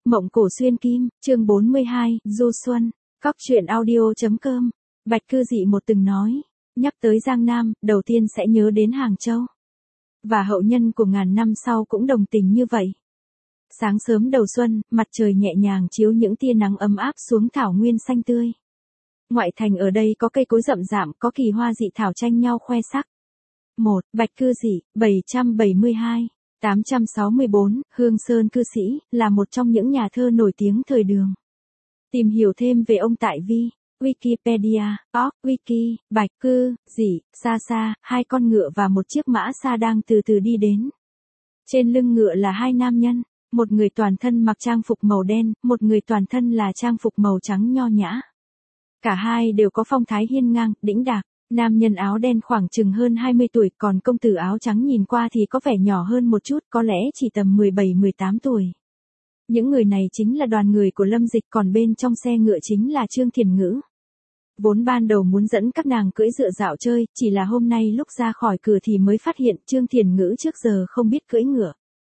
Mộng cổ xuyên kim, chương 42, du xuân, Cóc truyện audio.com. Bạch Cư Dị một từng nói, nhắc tới Giang Nam, đầu tiên sẽ nhớ đến Hàng Châu. Và hậu nhân của ngàn năm sau cũng đồng tình như vậy. Sáng sớm đầu xuân, mặt trời nhẹ nhàng chiếu những tia nắng ấm áp xuống thảo nguyên xanh tươi. Ngoại thành ở đây có cây cối rậm rạp, có kỳ hoa dị thảo tranh nhau khoe sắc. 1. Bạch Cư Dị, 772. 864, Hương Sơn cư sĩ, là một trong những nhà thơ nổi tiếng thời Đường. Tìm hiểu thêm về ông tại Wikipedia, Wiki, Bạch Cư Dị, xa xa, hai con ngựa và một chiếc mã xa đang từ từ đi đến. Trên lưng ngựa là hai nam nhân, một người toàn thân mặc trang phục màu đen, một người toàn thân là trang phục màu trắng nho nhã. Cả hai đều có phong thái hiên ngang, đĩnh đạc. Nam nhân áo đen khoảng chừng hơn 20 tuổi, còn công tử áo trắng nhìn qua thì có vẻ nhỏ hơn một chút, có lẽ chỉ tầm 17-18 tuổi. Những người này chính là đoàn người của Lâm Dịch, còn bên trong xe ngựa chính là Trương Thiền Ngữ. Vốn ban đầu muốn dẫn các nàng cưỡi ngựa dạo chơi, chỉ là hôm nay lúc ra khỏi cửa thì mới phát hiện Trương Thiền Ngữ trước giờ không biết cưỡi ngựa.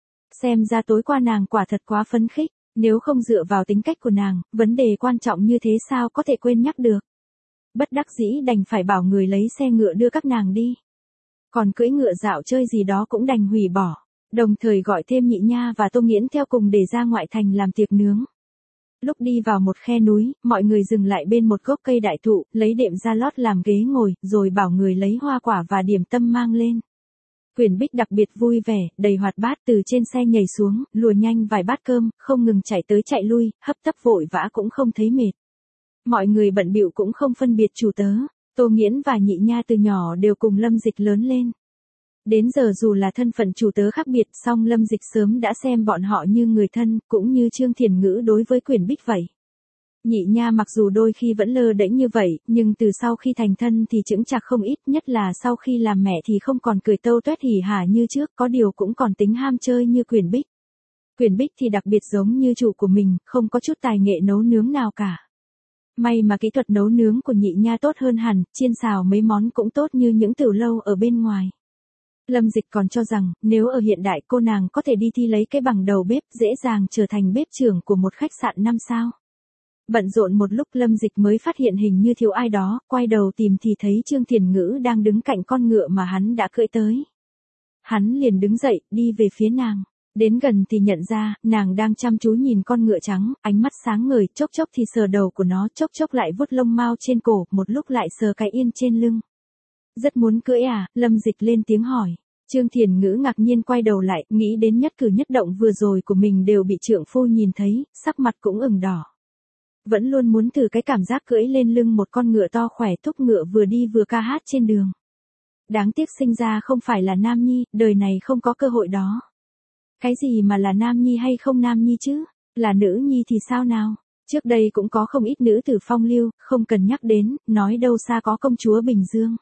Xem ra tối qua nàng quả thật quá phấn khích, nếu không dựa vào tính cách của nàng, vấn đề quan trọng như thế sao có thể quên nhắc được. Bất đắc dĩ đành phải bảo người lấy xe ngựa đưa các nàng đi. Còn cưỡi ngựa dạo chơi gì đó cũng đành hủy bỏ, đồng thời gọi thêm Nhị Nha và Tô Nghiễn theo cùng để ra ngoại thành làm tiệc nướng. Lúc đi vào một khe núi, mọi người dừng lại bên một gốc cây đại thụ, lấy đệm ra lót làm ghế ngồi, rồi bảo người lấy hoa quả và điểm tâm mang lên. Quyển Bích đặc biệt vui vẻ, đầy hoạt bát, từ trên xe nhảy xuống, lùa nhanh vài bát cơm, không ngừng chạy tới chạy lui, hấp tấp vội vã cũng không thấy mệt. Mọi người bận bịu cũng không phân biệt chủ tớ, Tô Nghiễn và Nhị Nha từ nhỏ đều cùng Lâm Dịch lớn lên. Đến giờ dù là thân phận chủ tớ khác biệt, song Lâm Dịch sớm đã xem bọn họ như người thân, cũng như Trương Thiền Ngữ đối với Quyển Bích vậy. Nhị Nha mặc dù đôi khi vẫn lơ đễnh như vậy, nhưng từ sau khi thành thân thì chững chạc không ít, nhất là sau khi làm mẹ thì không còn cười tâu tuét hỉ hả như trước, có điều cũng còn tính ham chơi như Quyển Bích. Quyển Bích thì đặc biệt giống như chủ của mình, không có chút tài nghệ nấu nướng nào cả. May mà kỹ thuật nấu nướng của Nhị Nha tốt hơn hẳn, chiên xào mấy món cũng tốt như những tiểu lâu ở bên ngoài. Lâm Dịch còn cho rằng, nếu ở hiện đại cô nàng có thể đi thi lấy cái bằng đầu bếp, dễ dàng trở thành bếp trưởng của một khách sạn 5 sao. Bận rộn một lúc Lâm Dịch mới phát hiện hình như thiếu ai đó, quay đầu tìm thì thấy Trương Thiền Ngữ đang đứng cạnh con ngựa mà hắn đã cưỡi tới. Hắn liền đứng dậy, đi về phía nàng. Đến gần thì nhận ra, nàng đang chăm chú nhìn con ngựa trắng, ánh mắt sáng ngời, chốc chốc thì sờ đầu của nó, chốc chốc lại vuốt lông mao trên cổ, một lúc lại sờ cái yên trên lưng. Rất muốn cưỡi à? Lâm Dịch lên tiếng hỏi. Trương Thiền Ngữ ngạc nhiên quay đầu lại, nghĩ đến nhất cử nhất động vừa rồi của mình đều bị trượng phu nhìn thấy, sắc mặt cũng ửng đỏ. Vẫn luôn muốn thử cái cảm giác cưỡi lên lưng một con ngựa to khỏe, thúc ngựa vừa đi vừa ca hát trên đường. Đáng tiếc sinh ra không phải là nam nhi, đời này không có cơ hội đó. Cái gì mà là nam nhi hay không nam nhi chứ? Là nữ nhi thì sao nào? Trước đây cũng có không ít nữ tử phong lưu, không cần nhắc đến, nói đâu xa có công chúa Bình Dương.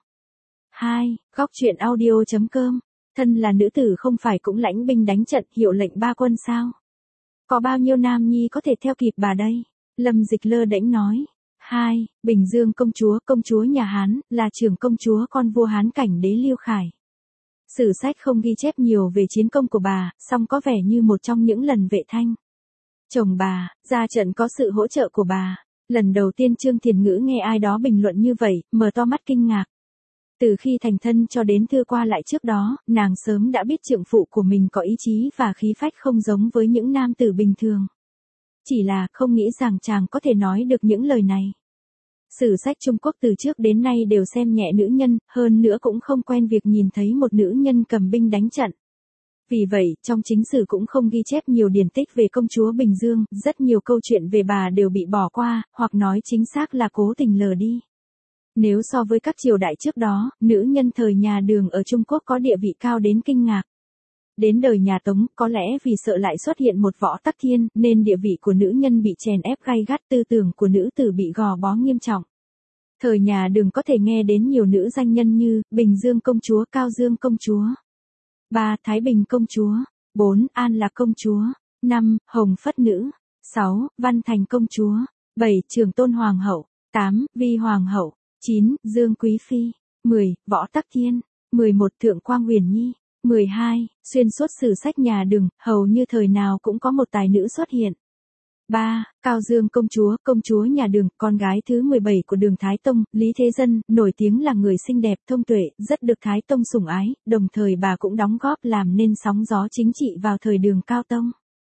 2. Cóc truyện audio.com. Thân là nữ tử không phải cũng lãnh binh đánh trận, hiệu lệnh ba quân sao? Có bao nhiêu nam nhi có thể theo kịp bà đây? Lâm Dịch lơ đễnh nói. 2. Bình Dương công chúa nhà Hán, là trưởng công chúa con vua Hán Cảnh Đế Liêu Khải. Sử sách không ghi chép nhiều về chiến công của bà, song có vẻ như một trong những lần vệ thanh. Chồng bà, ra trận có sự hỗ trợ của bà. Lần đầu tiên Trương Thiền Ngữ nghe ai đó bình luận như vậy, mở to mắt kinh ngạc. Từ khi thành thân cho đến thư qua lại trước đó, nàng sớm đã biết trượng phụ của mình có ý chí và khí phách không giống với những nam tử bình thường. Chỉ là không nghĩ rằng chàng có thể nói được những lời này. Sử sách Trung Quốc từ trước đến nay đều xem nhẹ nữ nhân, hơn nữa cũng không quen việc nhìn thấy một nữ nhân cầm binh đánh trận. Vì vậy, trong chính sử cũng không ghi chép nhiều điển tích về công chúa Bình Dương, rất nhiều câu chuyện về bà đều bị bỏ qua, hoặc nói chính xác là cố tình lờ đi. Nếu so với các triều đại trước đó, nữ nhân thời nhà Đường ở Trung Quốc có địa vị cao đến kinh ngạc. Đến đời nhà Tống, có lẽ vì sợ lại xuất hiện một Võ Tắc Thiên, nên địa vị của nữ nhân bị chèn ép gay gắt, tư tưởng của nữ tử bị gò bó nghiêm trọng. Thời nhà Đường có thể nghe đến nhiều nữ danh nhân như Bình Dương công chúa, Cao Dương công chúa. 3. Thái Bình công chúa. 4. An Lạc công chúa. 5. Hồng Phất nữ. 6. Văn Thành công chúa. 7. Trường Tôn hoàng hậu. 8. Vi hoàng hậu. 9. Dương quý phi. 10. Võ Tắc Thiên. 11. Thượng Quang Huyền Nhi. 12. Xuyên suốt sử sách nhà Đường, hầu như thời nào cũng có một tài nữ xuất hiện. 3. Cao Dương công chúa nhà Đường, con gái thứ 17 của Đường Thái Tông, Lý Thế Dân, nổi tiếng là người xinh đẹp, thông tuệ, rất được Thái Tông sủng ái, đồng thời bà cũng đóng góp làm nên sóng gió chính trị vào thời Đường Cao Tông.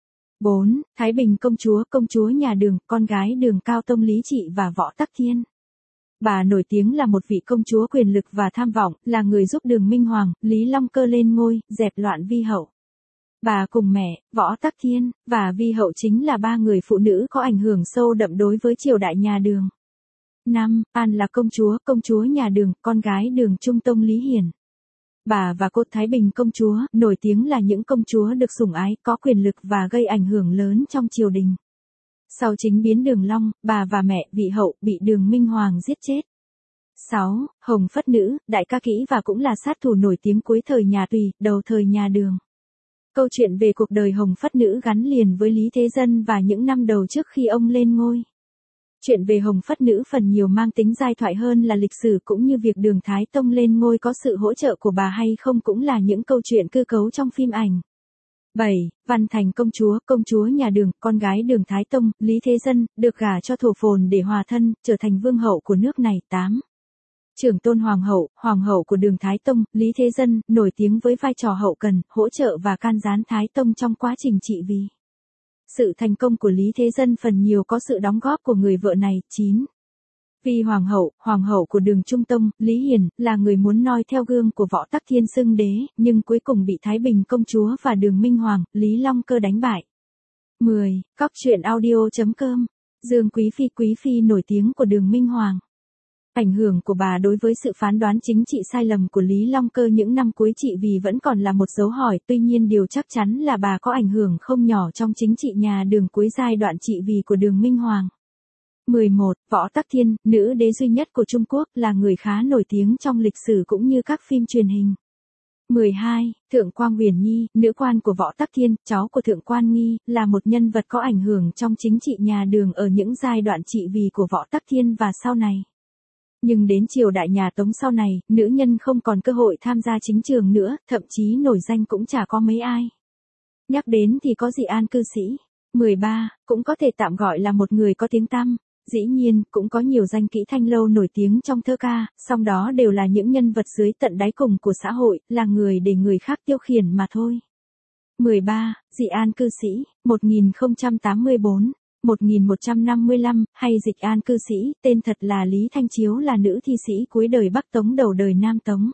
4. Thái Bình công chúa nhà Đường, con gái Đường Cao Tông Lý Trị và Võ Tắc Thiên. Bà nổi tiếng là một vị công chúa quyền lực và tham vọng, là người giúp Đường Minh Hoàng, Lý Long Cơ lên ngôi, dẹp loạn Vi Hậu. Bà cùng mẹ, Võ Tắc Thiên, và Vi Hậu chính là ba người phụ nữ có ảnh hưởng sâu đậm đối với triều đại nhà Đường. 5. An là công chúa nhà Đường, con gái Đường Trung Tông Lý Hiển. Bà và cô Thái Bình công chúa, nổi tiếng là những công chúa được sủng ái, có quyền lực và gây ảnh hưởng lớn trong triều đình. Sau chính biến Đường Long, bà và mẹ, Vị Hậu, bị Đường Minh Hoàng giết chết. 6. Hồng Phất Nữ, đại ca kỹ và cũng là sát thủ nổi tiếng cuối thời nhà Tùy, đầu thời nhà Đường. Câu chuyện về cuộc đời Hồng Phất Nữ gắn liền với Lý Thế Dân và những năm đầu trước khi ông lên ngôi. Chuyện về Hồng Phất Nữ phần nhiều mang tính giai thoại hơn là lịch sử, cũng như việc Đường Thái Tông lên ngôi có sự hỗ trợ của bà hay không cũng là những câu chuyện cơ cấu trong phim ảnh. 7. Văn Thành công chúa nhà Đường, con gái Đường Thái Tông, Lý Thế Dân, được gả cho Thổ Phồn để hòa thân, trở thành vương hậu của nước này. 8. Trưởng Tôn hoàng hậu của Đường Thái Tông, Lý Thế Dân, nổi tiếng với vai trò hậu cần, hỗ trợ và can gián Thái Tông trong quá trình trị vì. Sự thành công của Lý Thế Dân phần nhiều có sự đóng góp của người vợ này. 9. Vì hoàng hậu của Đường Trung Tông, Lý Hiển, là người muốn noi theo gương của Võ Tắc Thiên xưng đế, nhưng cuối cùng bị Thái Bình công chúa và Đường Minh Hoàng, Lý Long Cơ đánh bại. 10. Cóc truyện audio.com. Dương Quý Phi nổi tiếng của Đường Minh Hoàng. Ảnh hưởng của bà đối với sự phán đoán chính trị sai lầm của Lý Long Cơ những năm cuối trị vì vẫn còn là một dấu hỏi, tuy nhiên điều chắc chắn là bà có ảnh hưởng không nhỏ trong chính trị nhà Đường cuối giai đoạn trị vì của Đường Minh Hoàng. 11. Võ Tắc Thiên, nữ đế duy nhất của Trung Quốc, là người khá nổi tiếng trong lịch sử cũng như các phim truyền hình. 12. Thượng quan Huyền Nhi, nữ quan của Võ Tắc Thiên, cháu của Thượng quan Nghi, là một nhân vật có ảnh hưởng trong chính trị nhà Đường ở những giai đoạn trị vì của Võ Tắc Thiên và sau này. Nhưng đến triều đại nhà Tống sau này, nữ nhân không còn cơ hội tham gia chính trường nữa, thậm chí nổi danh cũng chả có mấy ai. Nhắc đến thì có Dị An cư sĩ. 13. Cũng có thể tạm gọi là một người có tiếng tăm. Dĩ nhiên, cũng có nhiều danh kỹ thanh lâu nổi tiếng trong thơ ca, song đó đều là những nhân vật dưới tận đáy cùng của xã hội, là người để người khác tiêu khiển mà thôi. 13. Dị An cư sĩ, 1084. 1155, hay Dịch An cư sĩ, tên thật là Lý Thanh Chiếu, là nữ thi sĩ cuối đời Bắc Tống đầu đời Nam Tống.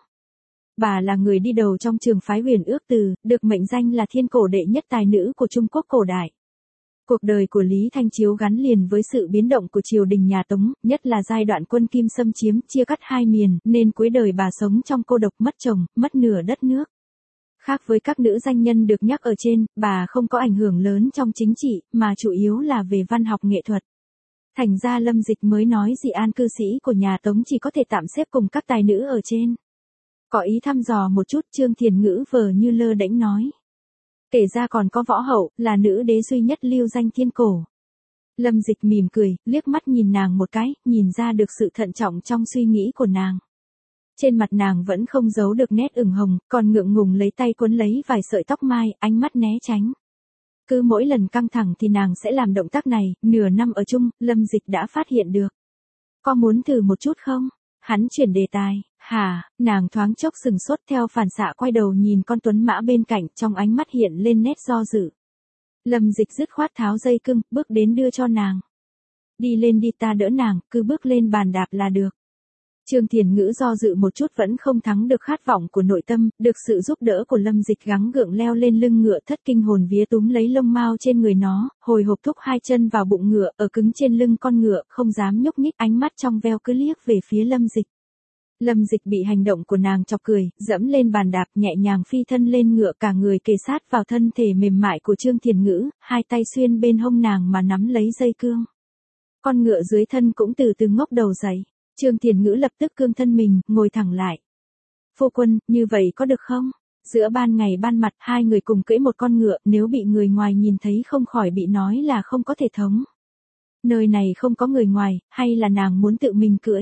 Bà là người đi đầu trong trường phái Huyền Ước Từ, được mệnh danh là thiên cổ đệ nhất tài nữ của Trung Quốc cổ đại. Cuộc đời của Lý Thanh Chiếu gắn liền với sự biến động của triều đình nhà Tống, nhất là giai đoạn quân Kim xâm chiếm, chia cắt hai miền, nên cuối đời bà sống trong cô độc, mất chồng, mất nửa đất nước. Khác với các nữ danh nhân được nhắc ở trên, bà không có ảnh hưởng lớn trong chính trị, mà chủ yếu là về văn học nghệ thuật. Thành ra Lâm Dịch mới nói Dị An cư sĩ của nhà Tống chỉ có thể tạm xếp cùng các tài nữ ở trên. Có ý thăm dò một chút, Trương Thiền Ngữ vờ như lơ đễnh nói. Kể ra còn có Võ Hậu, là nữ đế duy nhất lưu danh thiên cổ. Lâm Dịch mỉm cười, liếc mắt nhìn nàng một cái, nhìn ra được sự thận trọng trong suy nghĩ của nàng. Trên mặt nàng vẫn không giấu được nét ửng hồng, còn ngượng ngùng lấy tay cuốn lấy vài sợi tóc mai, ánh mắt né tránh. Cứ mỗi lần căng thẳng thì nàng sẽ làm động tác này, nửa năm ở chung, Lâm Dịch đã phát hiện được. Có muốn thử một chút không? Hắn chuyển đề tài. Hả? Nàng thoáng chốc sừng sốt, theo phản xạ quay đầu nhìn con tuấn mã bên cạnh, trong ánh mắt hiện lên nét do dự. Lâm Dịch dứt khoát tháo dây cưng, bước đến đưa cho nàng. Đi lên đi, ta đỡ nàng, cứ bước lên bàn đạp là được. Trương Thiền Ngữ do dự một chút vẫn không thắng được khát vọng của nội tâm, được sự giúp đỡ của Lâm Dịch gắng gượng leo lên lưng ngựa, thất kinh hồn vía túm lấy lông mao trên người nó, hồi hộp thúc hai chân vào bụng ngựa, ở cứng trên lưng con ngựa, không dám nhúc nhích, ánh mắt trong veo cứ liếc về phía Lâm Dịch. Lâm Dịch bị hành động của nàng chọc cười, dẫm lên bàn đạp, nhẹ nhàng phi thân lên ngựa, cả người kề sát vào thân thể mềm mại của Trương Thiền Ngữ, hai tay xuyên bên hông nàng mà nắm lấy dây cương. Con ngựa dưới thân cũng từ từ ngóc đầu dậy. Trương Thiền Ngữ lập tức cương thân mình, ngồi thẳng lại. Phu quân, như vậy có được không? Giữa ban ngày ban mặt, hai người cùng cưỡi một con ngựa, nếu bị người ngoài nhìn thấy không khỏi bị nói là không có thể thống. Nơi này không có người ngoài, hay là nàng muốn tự mình cưỡi?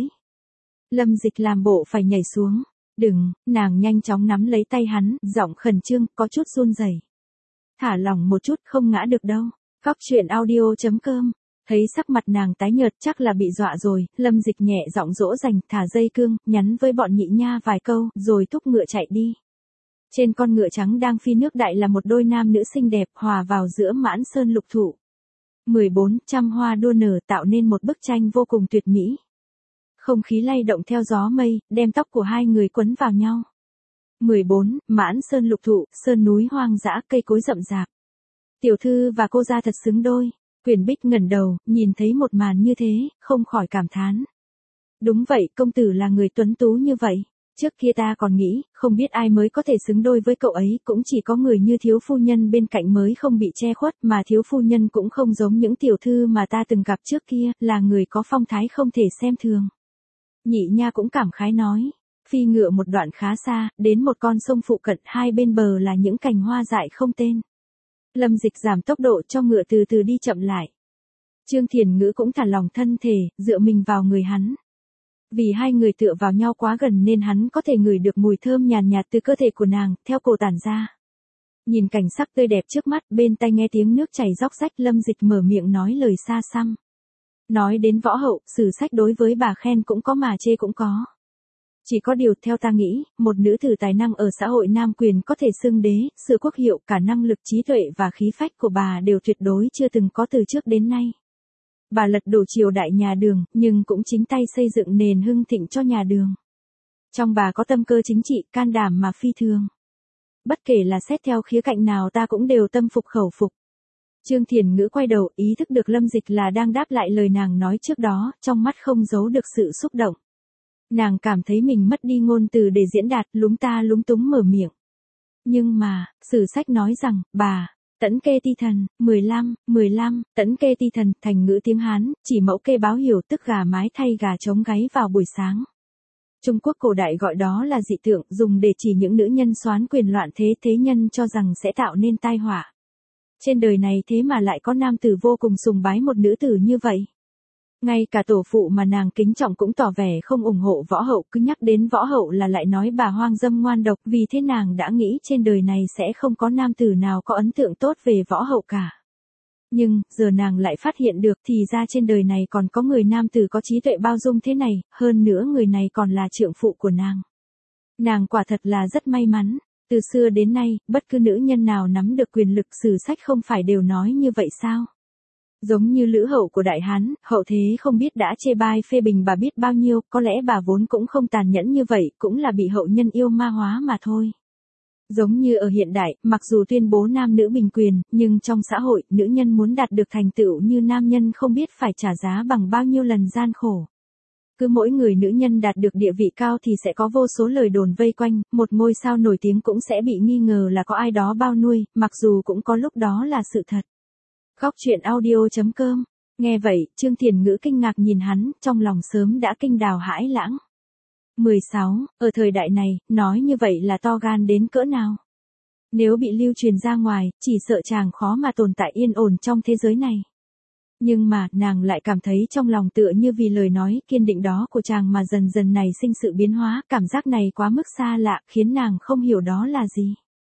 Lâm Dịch làm bộ phải nhảy xuống. Đừng, nàng nhanh chóng nắm lấy tay hắn, giọng khẩn trương, có chút run rẩy. Thả lỏng một chút, không ngã được đâu. Cóc truyện audio.com. Thấy sắc mặt nàng tái nhợt chắc là bị dọa rồi, Lâm Dịch nhẹ giọng dỗ dành, thả dây cương, nhắn với bọn nhị nha vài câu, rồi thúc ngựa chạy đi. Trên con ngựa trắng đang phi nước đại là một đôi nam nữ xinh đẹp hòa vào giữa mãn sơn lục thụ. 14. Trăm hoa đua nở tạo nên một bức tranh vô cùng tuyệt mỹ. Không khí lay động theo gió mây, đem tóc của hai người quấn vào nhau. 14. Mãn sơn lục thụ, sơn núi hoang dã, cây cối rậm rạp. Tiểu thư và cô gia thật xứng đôi. Quyền Bích ngẩng đầu, nhìn thấy một màn như thế, không khỏi cảm thán. Đúng vậy, công tử là người tuấn tú như vậy. Trước kia ta còn nghĩ, không biết ai mới có thể xứng đôi với cậu ấy, cũng chỉ có người như thiếu phu nhân bên cạnh mới không bị che khuất, mà thiếu phu nhân cũng không giống những tiểu thư mà ta từng gặp trước kia, là người có phong thái không thể xem thường. Nhị nha cũng cảm khái nói. Phi ngựa một đoạn khá xa, đến một con sông phụ cận, hai bên bờ là những cành hoa dại không tên. Lâm Dịch giảm tốc độ cho ngựa từ từ đi chậm lại. Trương Thiền Ngữ cũng thả lòng thân thể, dựa mình vào người hắn. Vì hai người tựa vào nhau quá gần nên hắn có thể ngửi được mùi thơm nhàn nhạt từ cơ thể của nàng, theo cổ tản ra. Nhìn cảnh sắc tươi đẹp trước mắt, bên tai nghe tiếng nước chảy róc rách, Lâm Dịch mở miệng nói lời xa xăm. Nói đến võ hậu, sử sách đối với bà khen cũng có mà chê cũng có. Chỉ có điều theo ta nghĩ, một nữ tử tài năng ở xã hội nam quyền có thể xưng đế, sự quốc hiệu, cả năng lực trí tuệ và khí phách của bà đều tuyệt đối chưa từng có từ trước đến nay. Bà lật đổ triều đại nhà Đường, nhưng cũng chính tay xây dựng nền hưng thịnh cho nhà Đường. Trong bà có tâm cơ chính trị, can đảm mà phi thường. Bất kể là xét theo khía cạnh nào ta cũng đều tâm phục khẩu phục. Trương Thiền Ngữ quay đầu, ý thức được Lâm Dịch là đang đáp lại lời nàng nói trước đó, trong mắt không giấu được sự xúc động. Nàng cảm thấy mình mất đi ngôn từ để diễn đạt, lúng ta lúng túng mở miệng. Nhưng mà, sử sách nói rằng, bà, Tẫn Kê Ti Thần, 15, Tẫn Kê Ti Thần, thành ngữ tiếng Hán, chỉ mẫu kê báo hiểu tức gà mái thay gà trống gáy vào buổi sáng. Trung Quốc cổ đại gọi đó là dị tượng, dùng để chỉ những nữ nhân soán quyền loạn thế nhân cho rằng sẽ tạo nên tai họa. Trên đời này thế mà lại có nam tử vô cùng sùng bái một nữ tử như vậy. Ngay cả tổ phụ mà nàng kính trọng cũng tỏ vẻ không ủng hộ võ hậu, cứ nhắc đến võ hậu là lại nói bà hoang dâm ngoan độc, vì thế nàng đã nghĩ trên đời này sẽ không có nam tử nào có ấn tượng tốt về võ hậu cả. Nhưng, giờ nàng lại phát hiện được thì ra trên đời này còn có người nam tử có trí tuệ bao dung thế này, hơn nữa người này còn là trượng phụ của nàng. Nàng quả thật là rất may mắn. Từ xưa đến nay, bất cứ nữ nhân nào nắm được quyền lực, sử sách không phải đều nói như vậy sao? Giống như Lữ Hậu của Đại Hán, hậu thế không biết đã chê bai phê bình bà biết bao nhiêu, có lẽ bà vốn cũng không tàn nhẫn như vậy, cũng là bị hậu nhân yêu ma hóa mà thôi. Giống như ở hiện đại, mặc dù tuyên bố nam nữ bình quyền, nhưng trong xã hội, nữ nhân muốn đạt được thành tựu như nam nhân không biết phải trả giá bằng bao nhiêu lần gian khổ. Cứ mỗi người nữ nhân đạt được địa vị cao thì sẽ có vô số lời đồn vây quanh, một ngôi sao nổi tiếng cũng sẽ bị nghi ngờ là có ai đó bao nuôi, mặc dù cũng có lúc đó là sự thật. Cóc truyện audio.com. Nghe vậy, Trương Thiền Ngữ kinh ngạc nhìn hắn, trong lòng sớm đã kinh đào hãi lãng. 16. Ở thời đại này, nói như vậy là to gan đến cỡ nào? Nếu bị lưu truyền ra ngoài, chỉ sợ chàng khó mà tồn tại yên ổn trong thế giới này. Nhưng mà, nàng lại cảm thấy trong lòng tựa như vì lời nói kiên định đó của chàng mà dần dần này sinh sự biến hóa, cảm giác này quá mức xa lạ, khiến nàng không hiểu đó là gì.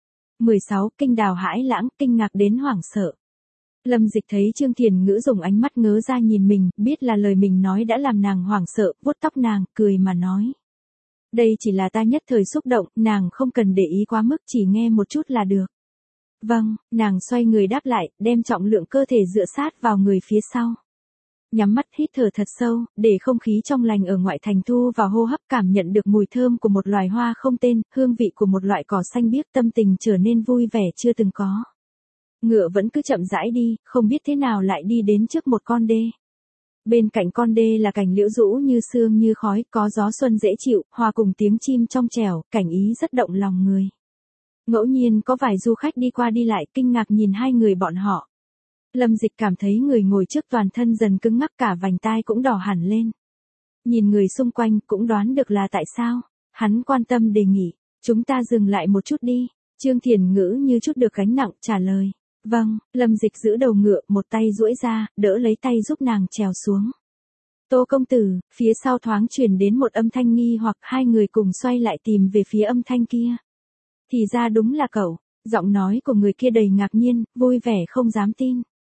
16. Kinh đào hãi lãng, kinh ngạc đến hoảng sợ. Lâm Dịch thấy Trương Thiền Ngữ dùng ánh mắt ngớ ra nhìn mình, biết là lời mình nói đã làm nàng hoảng sợ, vuốt tóc nàng, cười mà nói. Đây chỉ là ta nhất thời xúc động, nàng không cần để ý quá mức, chỉ nghe một chút là được. Vâng, nàng xoay người đáp lại, đem trọng lượng cơ thể dựa sát vào người phía sau. Nhắm mắt hít thở thật sâu, để không khí trong lành ở ngoại thành thu vào hô hấp, cảm nhận được mùi thơm của một loài hoa không tên, hương vị của một loại cỏ xanh biếc, tâm tình trở nên vui vẻ chưa từng có. Ngựa vẫn cứ chậm rãi đi, không biết thế nào lại đi đến trước một con đê. Bên cạnh con đê là cành liễu rũ như sương như khói, có gió xuân dễ chịu, hòa cùng tiếng chim trong trẻo, cảnh ý rất động lòng người. Ngẫu nhiên có vài du khách đi qua đi lại kinh ngạc nhìn hai người bọn họ. Lâm Dịch cảm thấy người ngồi trước toàn thân dần cứng ngắc, cả vành tai cũng đỏ hẳn lên. Nhìn người xung quanh cũng đoán được là tại sao. Hắn quan tâm đề nghị, chúng ta dừng lại một chút đi. Trương Thiền Ngữ như chút được gánh nặng trả lời. Vâng, Lâm Dịch giữ đầu ngựa, một tay duỗi ra, đỡ lấy tay giúp nàng trèo xuống. Tô công tử, phía sau thoáng truyền đến một âm thanh nghi hoặc, hai người cùng xoay lại tìm về phía âm thanh kia. Thì ra đúng là cậu, giọng nói của người kia đầy ngạc nhiên, vui vẻ không dám tin.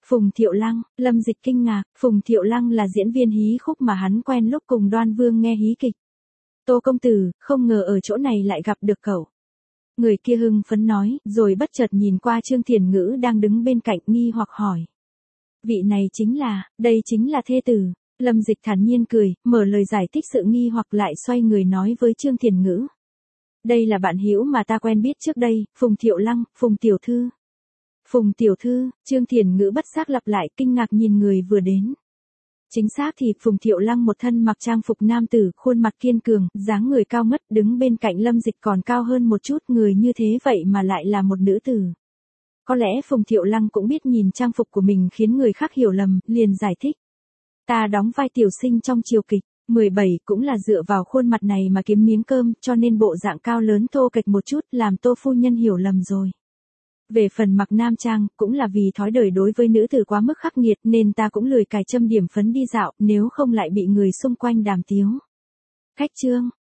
Phùng Thiệu Lăng, Lâm Dịch kinh ngạc, Phùng Thiệu Lăng là diễn viên hí khúc mà hắn quen lúc cùng Đoan Vương nghe hí kịch. Tô công tử, không ngờ ở chỗ này lại gặp được cậu. Người kia hưng phấn nói, rồi bất chợt nhìn qua Trương Thiền Ngữ đang đứng bên cạnh nghi hoặc hỏi. Vị này đây chính là thê tử. Lâm Dịch thản nhiên cười, mở lời giải thích sự nghi hoặc lại xoay người nói với Trương Thiền Ngữ. Đây là bạn hữu mà ta quen biết trước đây, Phùng Thiệu Lăng, Phùng tiểu thư. Phùng tiểu thư, Trương Thiền Ngữ bất giác lặp lại kinh ngạc nhìn người vừa đến. Chính xác thì Phùng Thiệu Lăng một thân mặc trang phục nam tử, khuôn mặt kiên cường, dáng người cao ngất, đứng bên cạnh Lâm Dịch còn cao hơn một chút, người như thế vậy mà lại là một nữ tử. Có lẽ Phùng Thiệu Lăng cũng biết nhìn trang phục của mình khiến người khác hiểu lầm, liền giải thích. Ta đóng vai tiểu sinh trong triều kịch, 17 cũng là dựa vào khuôn mặt này mà kiếm miếng cơm, cho nên bộ dạng cao lớn thô kệch một chút làm Tô phu nhân hiểu lầm rồi. Về phần mặc nam trang, cũng là vì thói đời đối với nữ tử quá mức khắc nghiệt nên ta cũng lười cài châm điểm phấn đi dạo, nếu không lại bị người xung quanh đàm tiếu. Khách Trương,